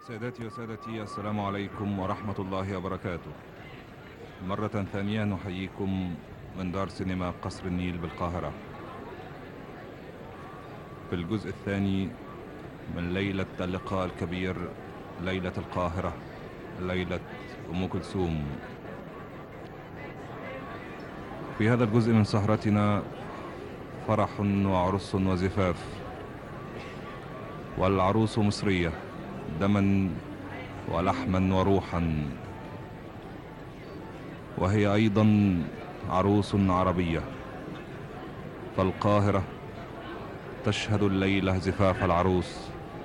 سادتي وسادتي، السلام عليكم ورحمة الله وبركاته. مرة ثانية نحييكم من دار سينما قصر النيل بالقاهرة في الجزء الثاني من ليلة اللقاء الكبير، ليلة القاهرة، ليلة أم كلثوم. في هذا الجزء من سهرتنا فرح وعرس وزفاف، والعروس مصرية دما ولحما وروحا، وهي أيضا عروس عربية، فالقاهرة تشهد الليلة زفاف العروس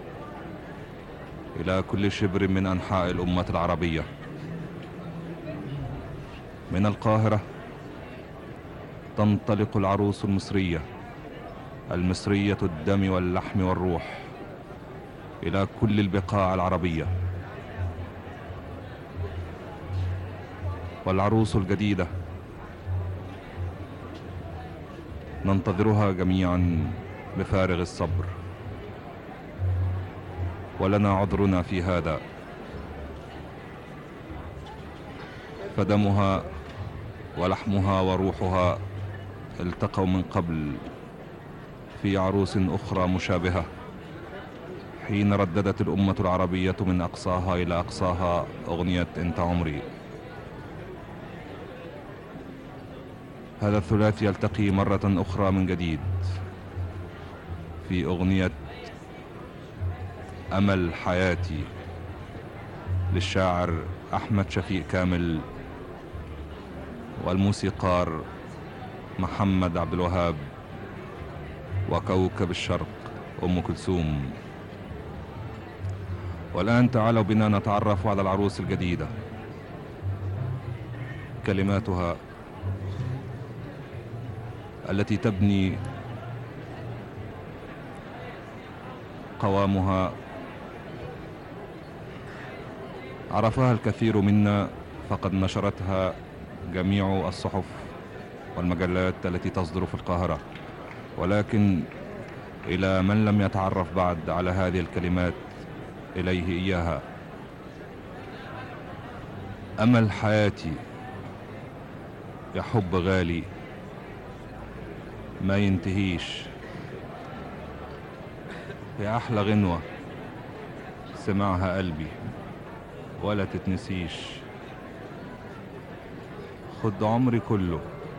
إلى كل شبر من أنحاء الأمة العربية. من القاهرة تنطلق العروس المصرية، المصرية الدم واللحم والروح، إلى كل البقاع العربية. والعروس الجديدة ننتظرها جميعا بفارغ الصبر، ولنا عذرنا في هذا، فدمها ولحمها وروحها التقوا من قبل في عروس أخرى مشابهة، حين رددت الأمة العربية من أقصاها إلى أقصاها أغنية أنت عمري. هذا الثلاث يلتقي مرة أخرى من جديد في أغنية أمل حياتي للشاعر أحمد شفيق كامل والموسيقار محمد عبد الوهاب وكوكب الشرق أم كلثوم. والآن تعالوا بنا نتعرف على العروس الجديدة. كلماتها التي تبني قوامها عرفها الكثير منا، فقد نشرتها جميع الصحف والمجلات التي تصدر في القاهرة، ولكن إلى من لم يتعرف بعد على هذه الكلمات إليه إياها. أمل حياتي يا حب غالي ما ينتهيش، يا أحلى غنوة سمعها قلبي ولا تتنسيش، خد عمري كله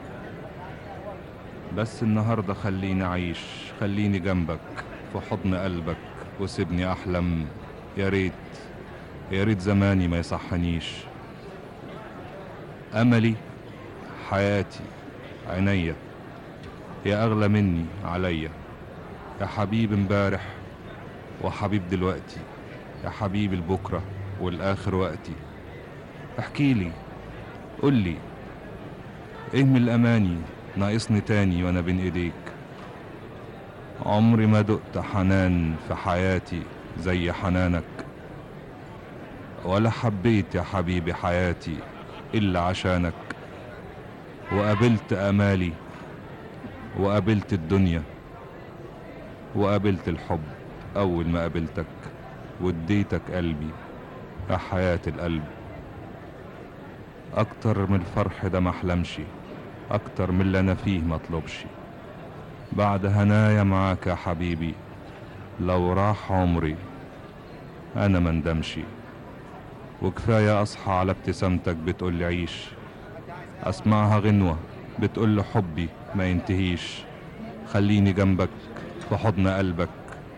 بس النهاردة خليني أعيش، خليني جنبك في حضن قلبك وسيبني أحلم، يا ريت يا ريت زماني ما يصحنيش. أملي حياتي عينيا يا أغلى مني عليا، يا حبيب امبارح وحبيب دلوقتي، يا حبيب البكرة والآخر وقتي. احكيلي قولي ايه من الأماني ناقصني تاني وانا بين ايديك. عمري ما دقت حنان في حياتي زي حنانك، ولا حبيت يا حبيبي حياتي إلا عشانك. وقابلت أمالي وقابلت الدنيا وقابلت الحب أول ما قابلتك، واديتك قلبي يا حياة القلب. أكتر من الفرح ده محلمش، أكتر من اللي أنا فيه مطلبش، بعد هنايا معاك يا حبيبي لو راح عمري أنا مندمشي. وكفاية أصحى على ابتسامتك بتقولي عيش، أسمعها غنوة بتقولي حبي ما ينتهيش، خليني جنبك في حضن قلبك.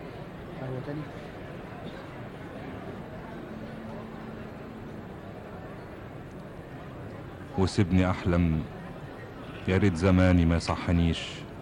وسيبني أحلم، يا ريت زماني ما يصحنيش.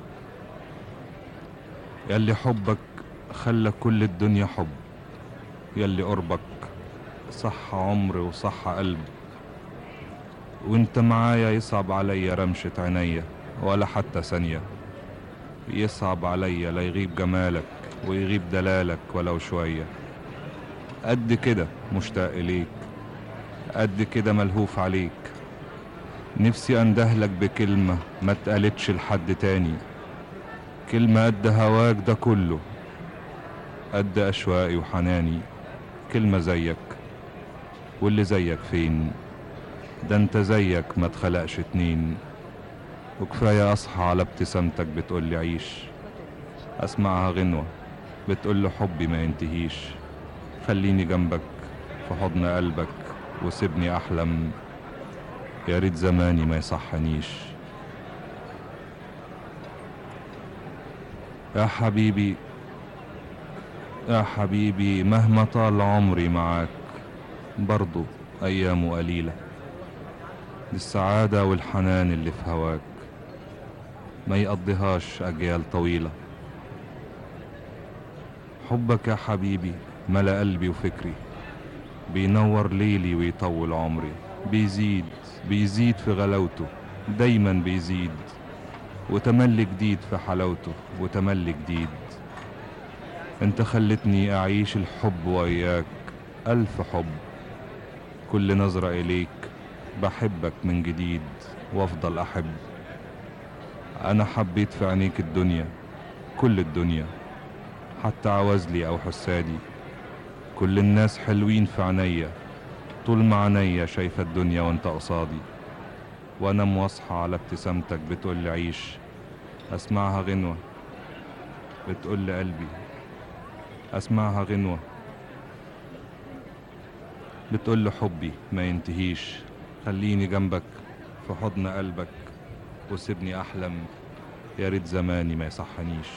ياللي حبك خلى كل الدنيا حب، ياللي قربك صح عمري وصح قلب، وانت معايا يصعب عليا رمشة عينيا ولا حتى ثانية، يصعب عليا لا يغيب جمالك ويغيب دلالك ولو شوية. قد كده مشتاق إليك، قد كده ملهوف عليك، نفسي اندهلك بكلمة ما اتقالتش لحد تاني، كلمة قد هواك ده كله، قد أشواقي وحناني، كلمة زيك، واللي زيك فين؟ ده انت زيك ما تخلقش اتنين. وكفاية اصحى على ابتسامتك بتقولي عيش، اسمعها غنوة بتقولي حبي ما ينتهيش. خليني جنبك في حضن قلبك وسيبني احلم، يا ريت زماني ما يصحنيش. يا حبيبي يا حبيبي، مهما طال عمري معاك برضو ايامه قليلة. دي السعادة والحنان اللي في هواك ما يقضيهاش اجيال طويلة. حبك يا حبيبي ملا قلبي وفكري، بينور ليلي ويطول عمري. بيزيد في غلاوته، دايما بيزيد، وتملي جديد في حلاوته وتملي جديد. انت خلتني اعيش الحب وياك الف حب، كل نظرة اليك بحبك من جديد وافضل احب. انا حبيت في عينيك الدنيا، كل الدنيا، حتى عوازلي او حسادي. كل الناس حلوين في عينيا، طول ما عينيا شايفة الدنيا وانت قصادي. وانا مواصحة على ابتسامتك بتقولي عيش، اسمعها غنوة بتقولي قلبي، اسمعها غنوة بتقولي حبي ما ينتهيش. خليني جنبك في حضن قلبك وسيبني احلم، يا ريت زماني ما يصحنيش.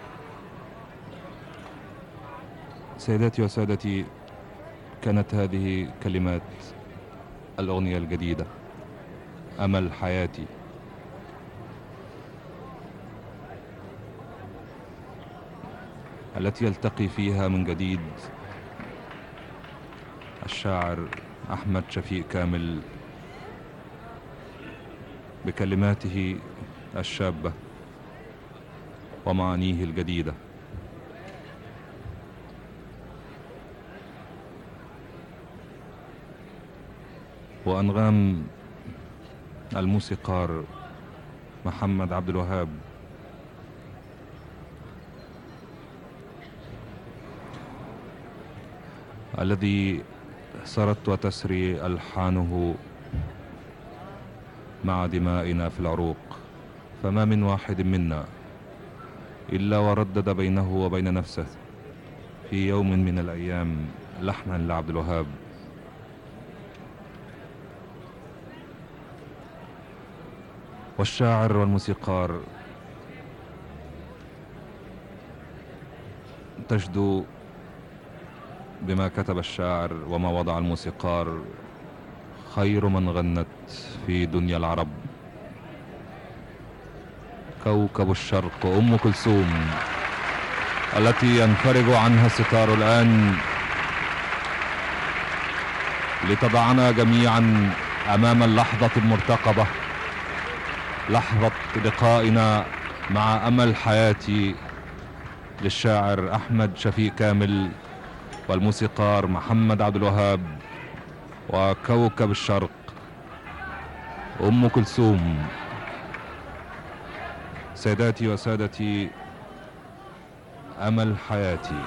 سيداتي وسادتي، كانت هذه كلمات الأغنية الجديدة أمل حياتي، التي يلتقي فيها من جديد الشاعر أحمد شفيق كامل بكلماته الشابة ومعانيه الجديدة. وأنغام الموسيقار محمد عبد الوهاب، الذي سرت وتسري ألحانه مع دمائنا في العروق. فما من واحد منا إلا وردد بينه وبين نفسه في يوم من الأيام لحنا لعبد الوهاب. والشاعر والموسيقار تجدو بما كتب الشاعر وما وضع الموسيقار: خير من غنت في دنيا العرب كوكب الشرق أم كلثوم، التي ينفرج عنها الستار الآن لتضعنا جميعا أمام اللحظة المرتقبة، لحظة لقائنا مع أمل حياتي للشاعر أحمد شفيق كامل والموسيقار محمد عبد الوهاب وكوكب الشرق أم كلثوم. سيداتي وسادتي، أمل حياتي.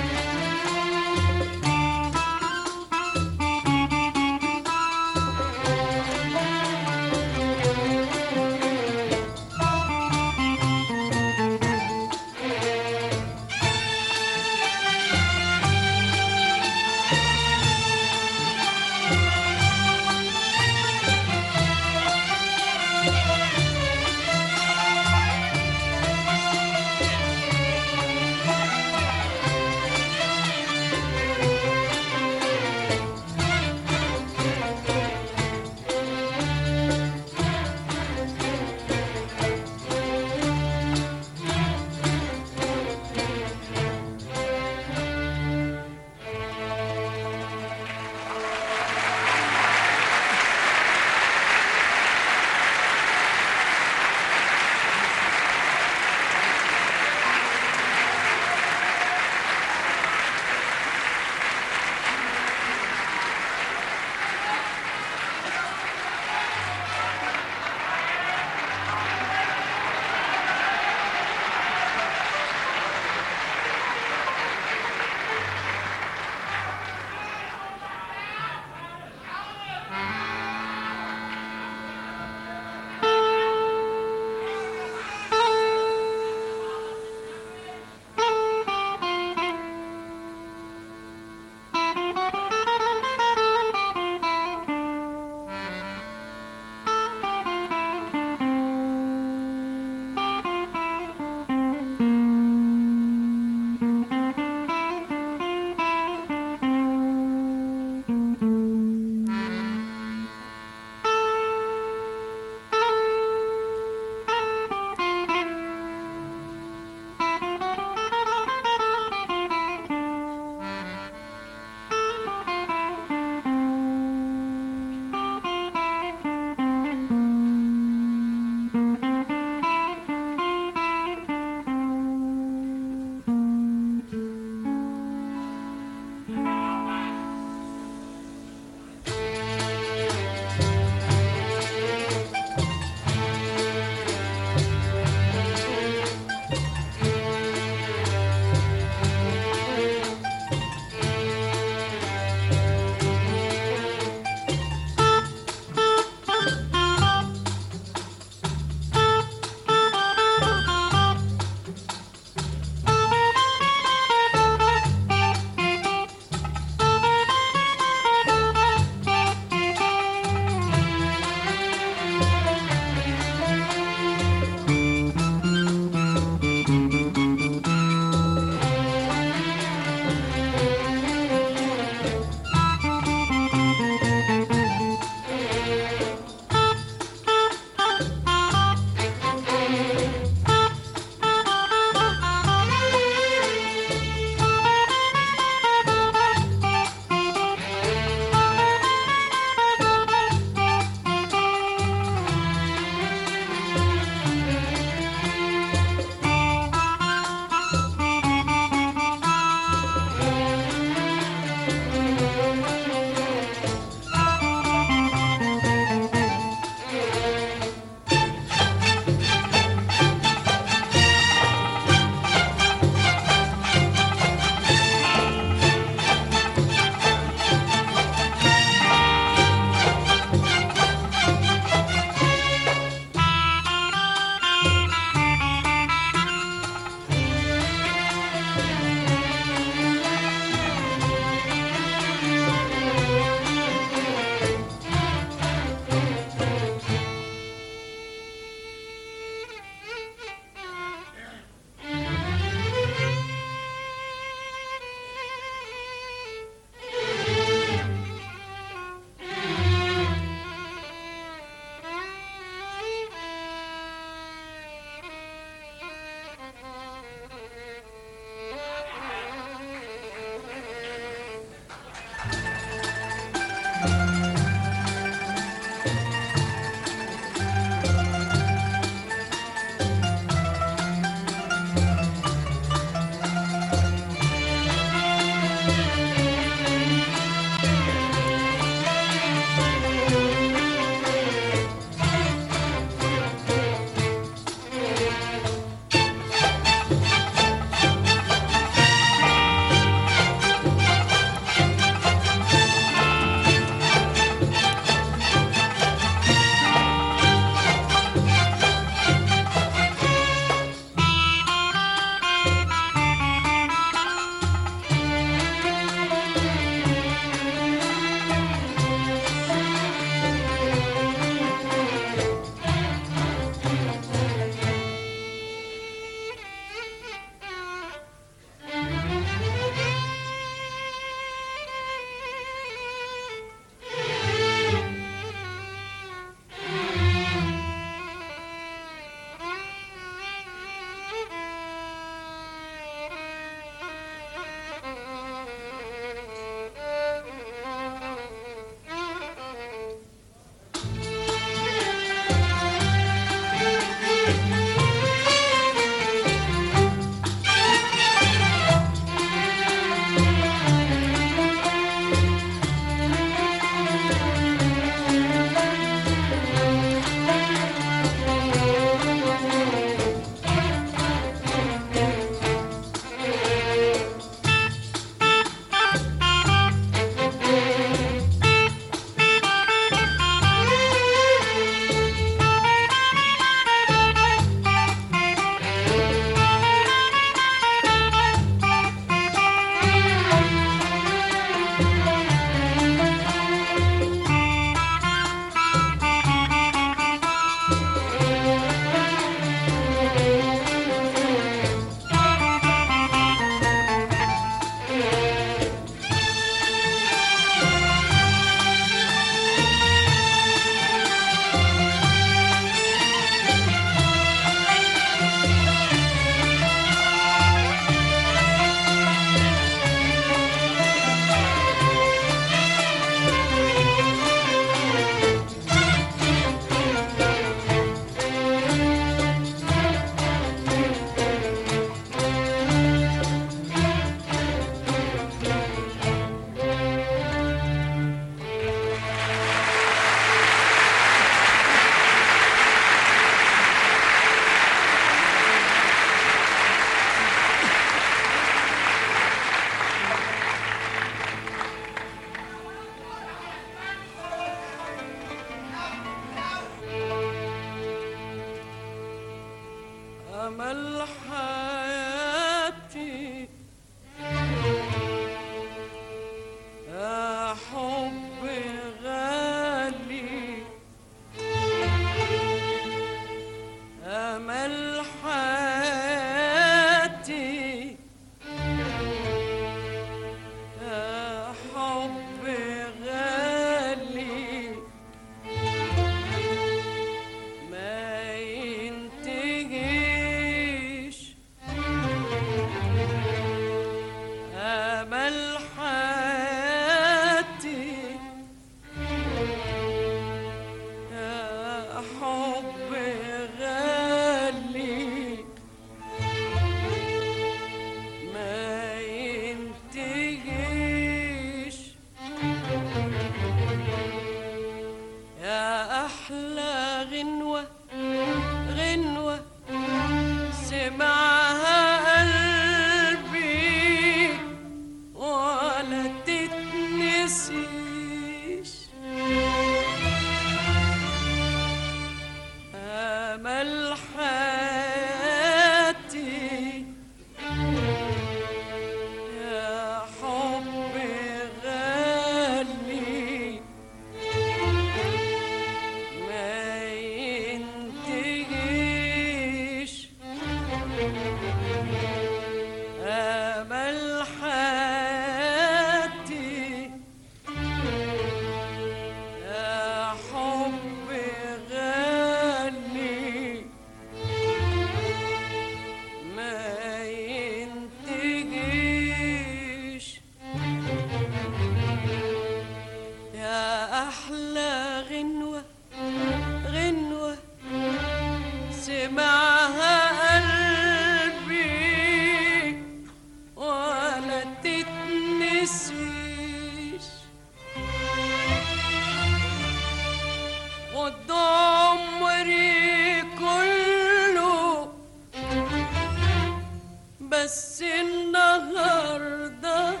بس النهارده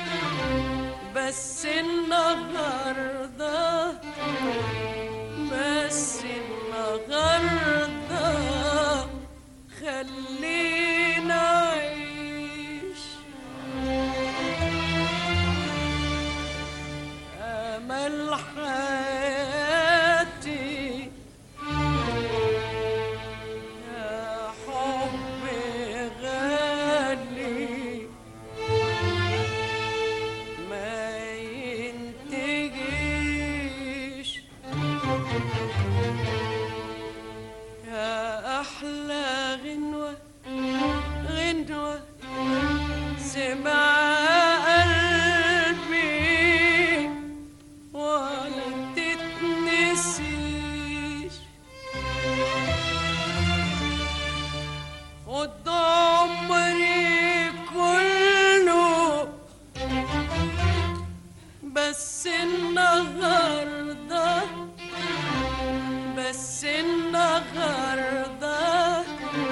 بس النهارده بس النهارده خلينا أعيش أمل حياتي يا حب غالي ما ينتهيش يا أحلى غنوة غنوة سمع قلبي ولا تتنسيش خد عمري كله بس النهارده بس النهارده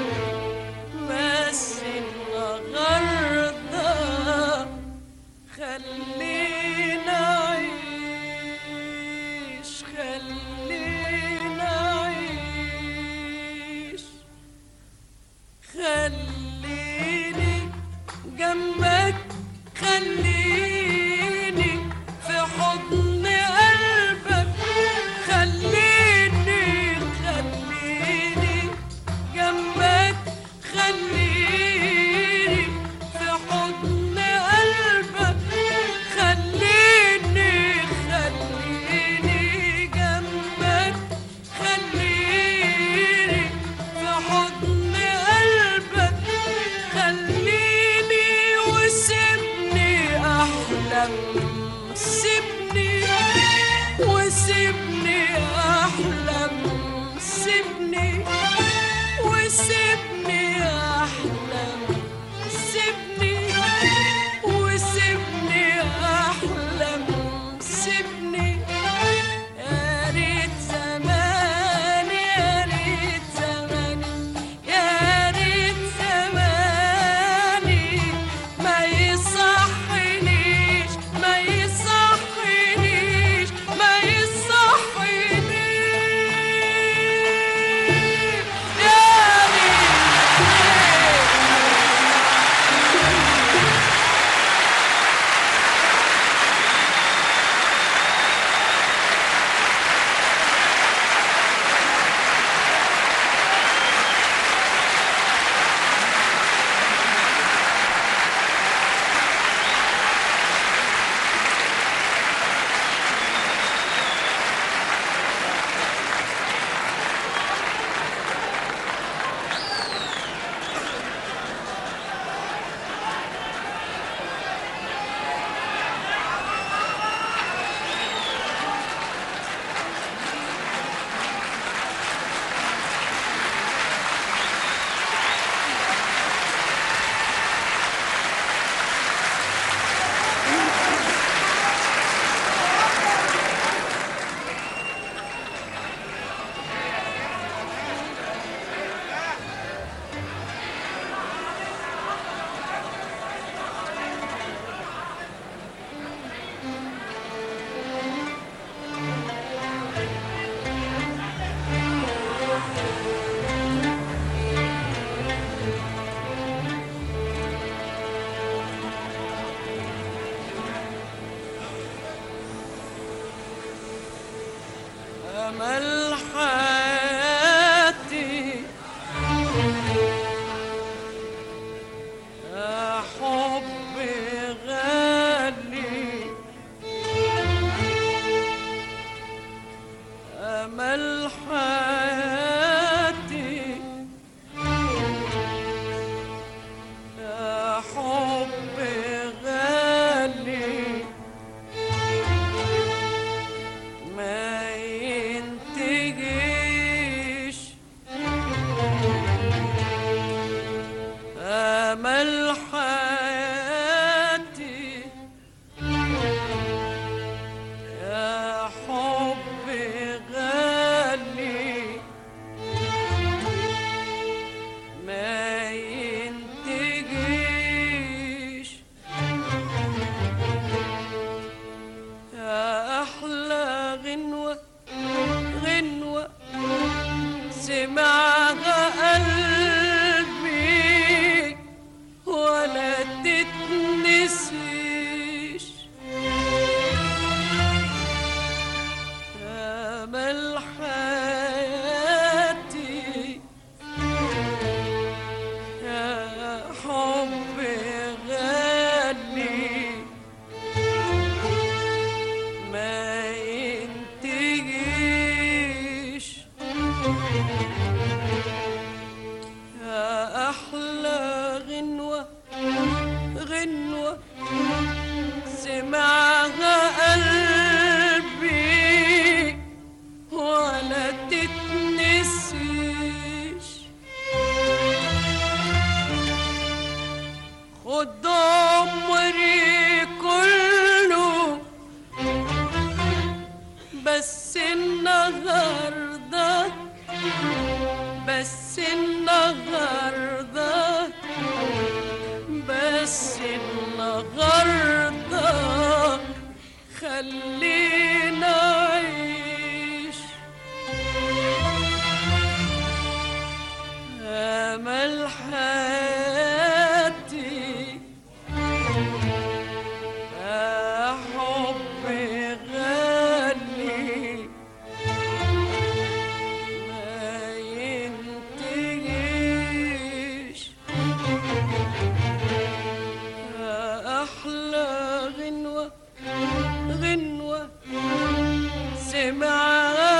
بس النهارده خلينا أعيش خلينا أعيش خليني جنبك خليني في حضن قلبك خليني جنبك خليني في حضن قلبك خليني جنبك خليني في حضن قلبك خليني وسيبني أحلم سيبني وسيبني أحلم سيبني وسيبني أحلم سيبني وسيبني أحلم سيبني يا ريت زماني يا ريت زماني يا ريت زماني ما يصحنيش ما عمري كله، بس النهارده بس النهارده بس النهارده خلينا أعيش أمل حياتي، يا حبي غالي ما ينتهيش، يا أحلى غنوة غنوة سمعها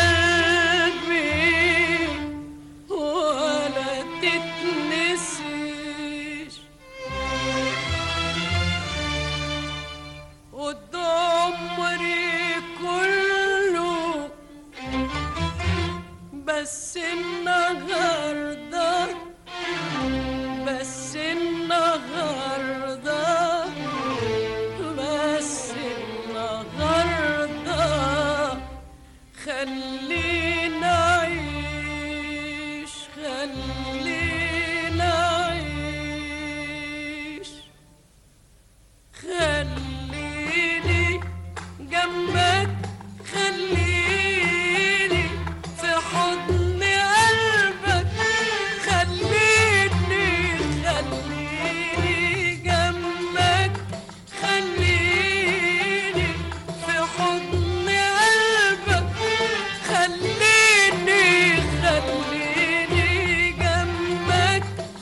قلبي ولا تتنسيش، عمري كله، بس النهارده بس النهارده بس النهارده خلينا أعيش خلينا أعيش، خليني جنبك، خليني في حضن قلبك، خليني جنبك، خليني في حضن قلبك، خليني جنبك،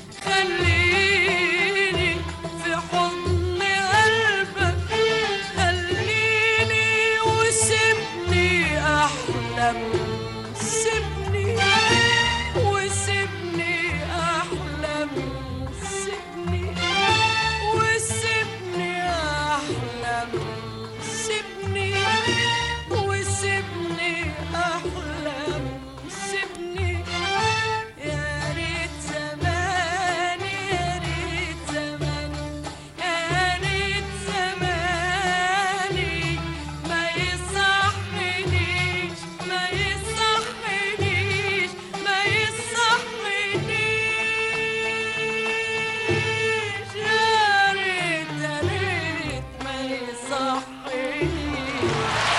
خليني في حضن قلبك، خليني وسيبني أحلم، سيبني وسيبني أحلم، سيبني وسيبني أحلم، سيبني وسيبني أحلم، سيبني يا ريت زماني، يا ريت زماني، يا ريت زماني ما يصحنيش ما يصحنيش ما يصحنيش، يا ريت ما يصحنيش.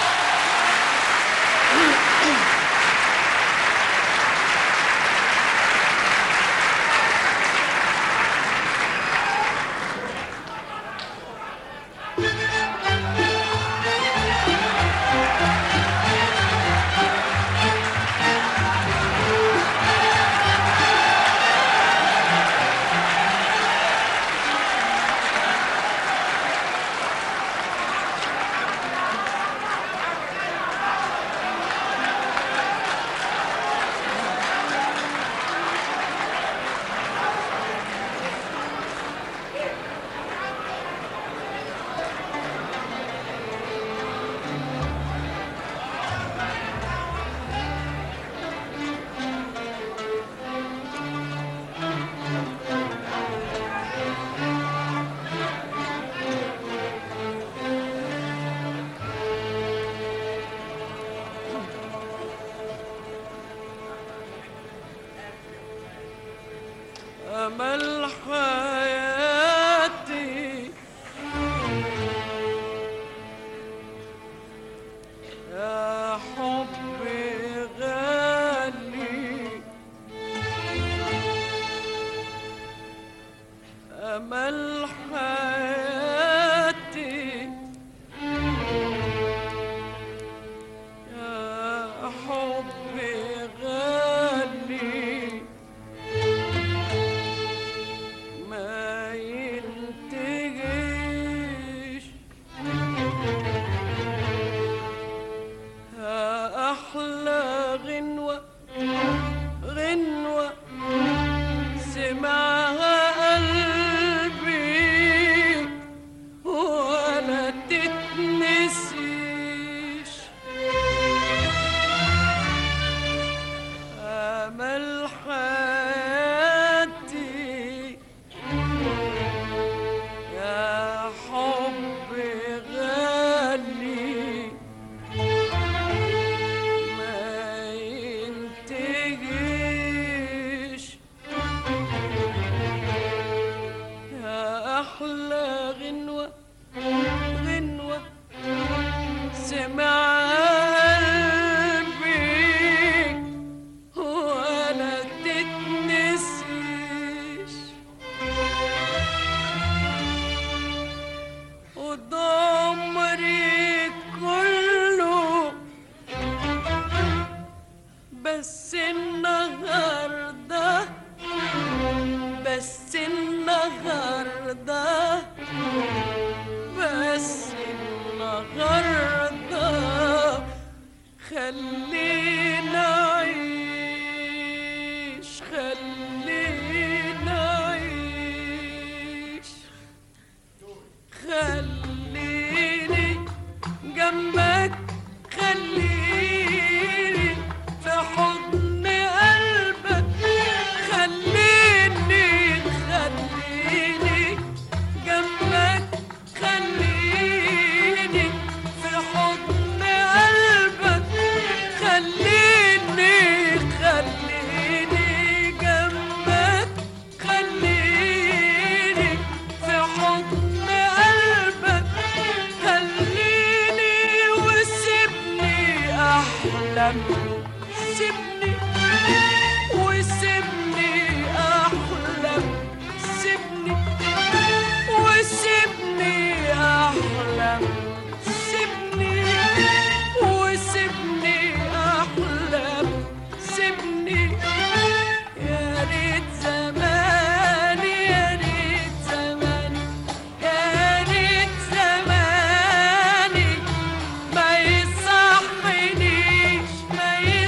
أمل حياتي، يا حبي غالي، أمل حياتي، يا حبي غالي ما ينتهيش، يا أحلى غنوة غنوة سمعها قلبي النهارده بس النهارده خلينا عيش خلينا عيش خليني جنبك خليني في حضن قلبك خليني جنبك خليني في حضن قلبك خليني جنبك خليني في حضن قلبك خليني وسيبني أحلم سيبني وسيبني أحلم سيبني وسيبني أحلم سيبني وسيبني أحلم سيبني يا ريت زماني يا ريت زماني يا ريت زماني ما يصحنيش ما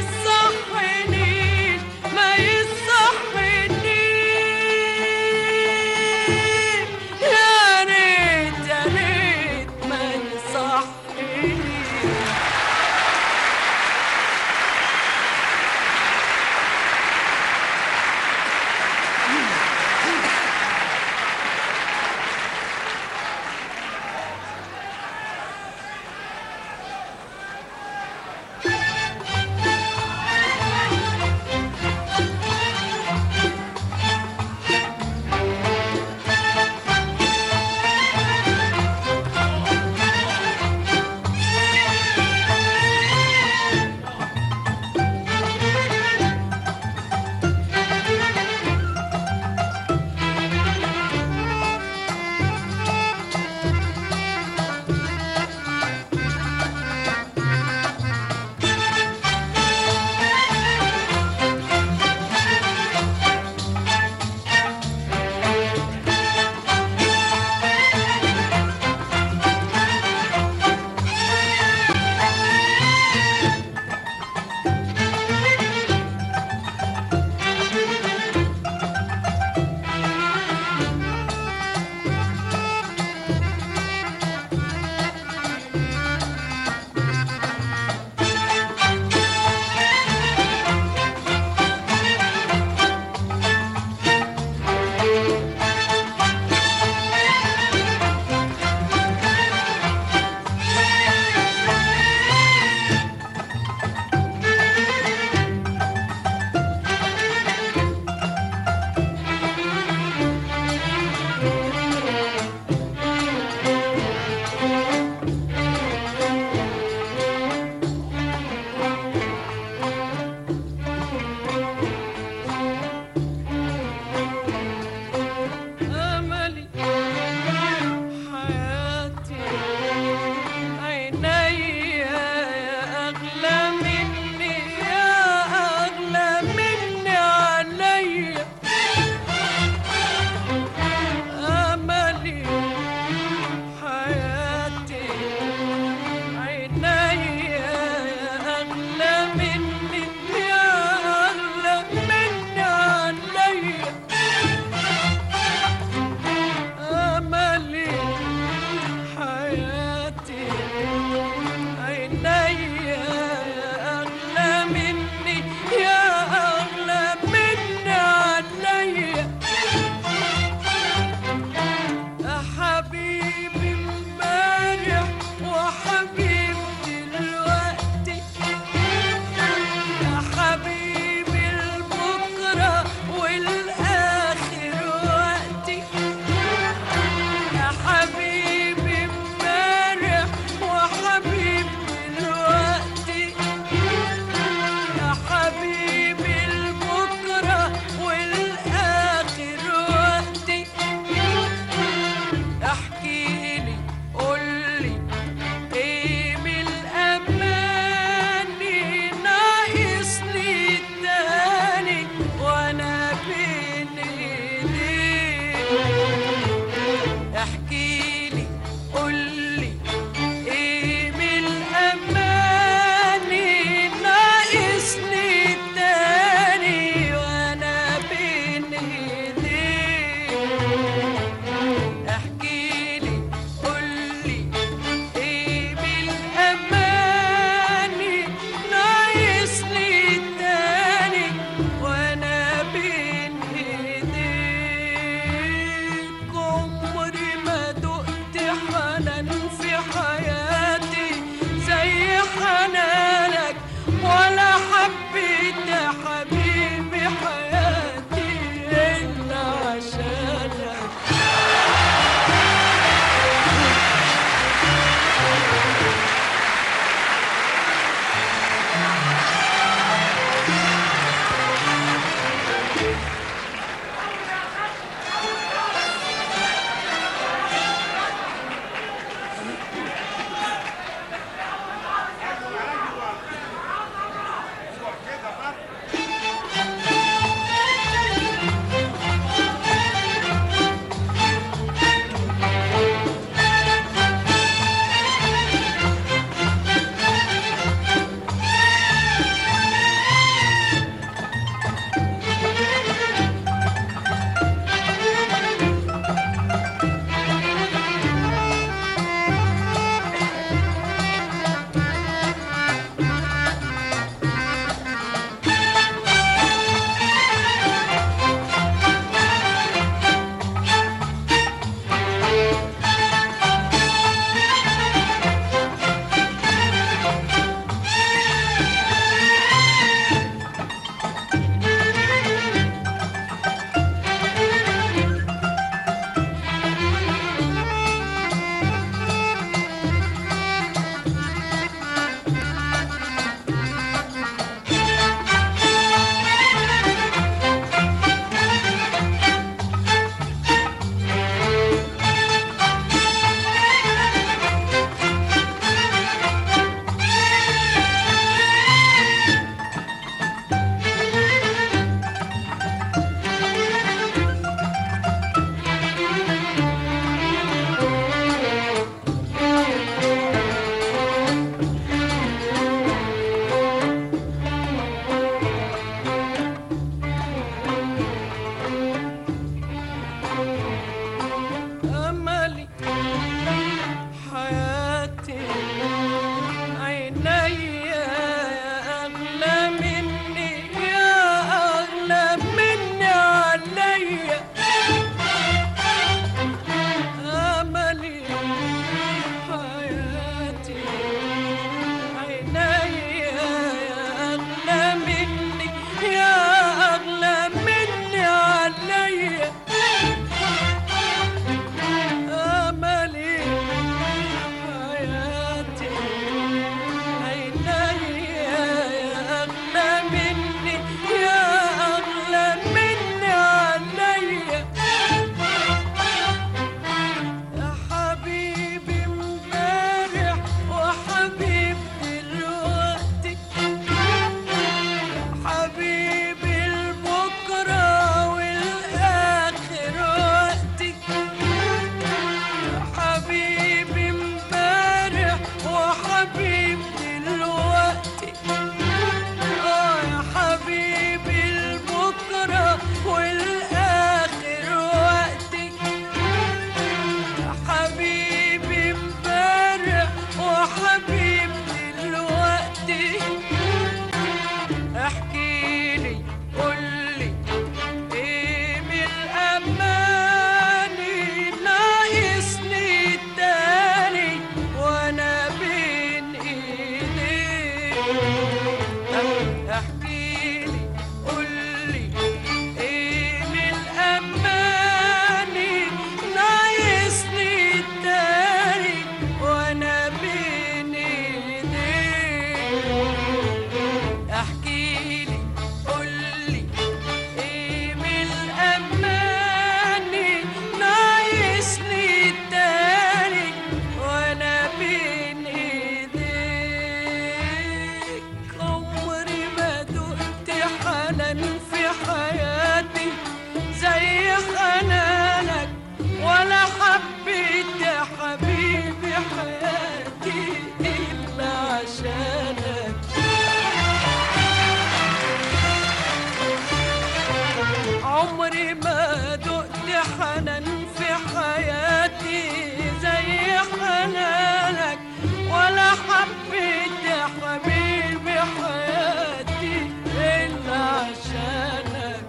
حنان في حياتي زي حنانك، ولا حبيت يا حبيبي حياتي إلا عشانك.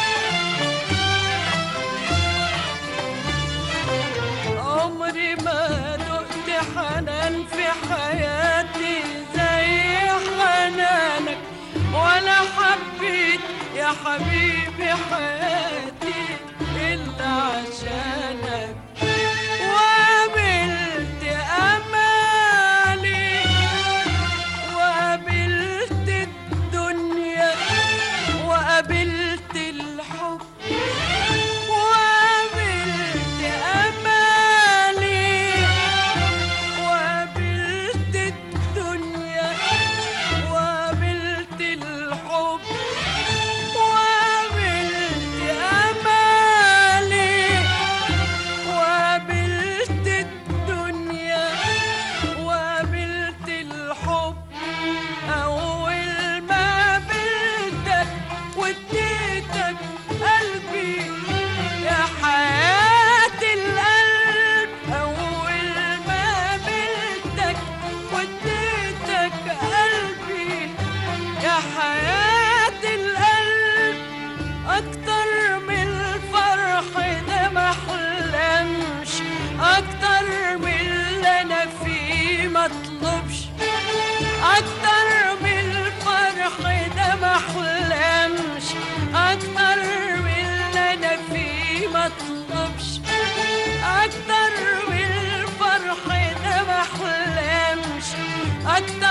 عمري ما دقت حنان في حياتي زي حنانك، ولا حبيت يا حبيبي حياتي إلا عشانك. وقابلت أمالي وقابلت الدنيا وقابلت الحب، وقابلت أمالي وقابلت الدنيا وقابلت الحب، وقابلت أمالي وقابلت الدنيا وقابلت الحب. أول ما قابلتك واديتك قلبي يا حياة القلب، أول ما قابلتك واديتك قلبي يا حياة القلب، أكتر من الفرح ده محلمش، أكتر من اللي أنا فيه مطلبش، أكتر من الفرح ده محلمش، أكتر من اللي أنا فيه مطلبش، أكتر من الفرح ده محلمش، أكتر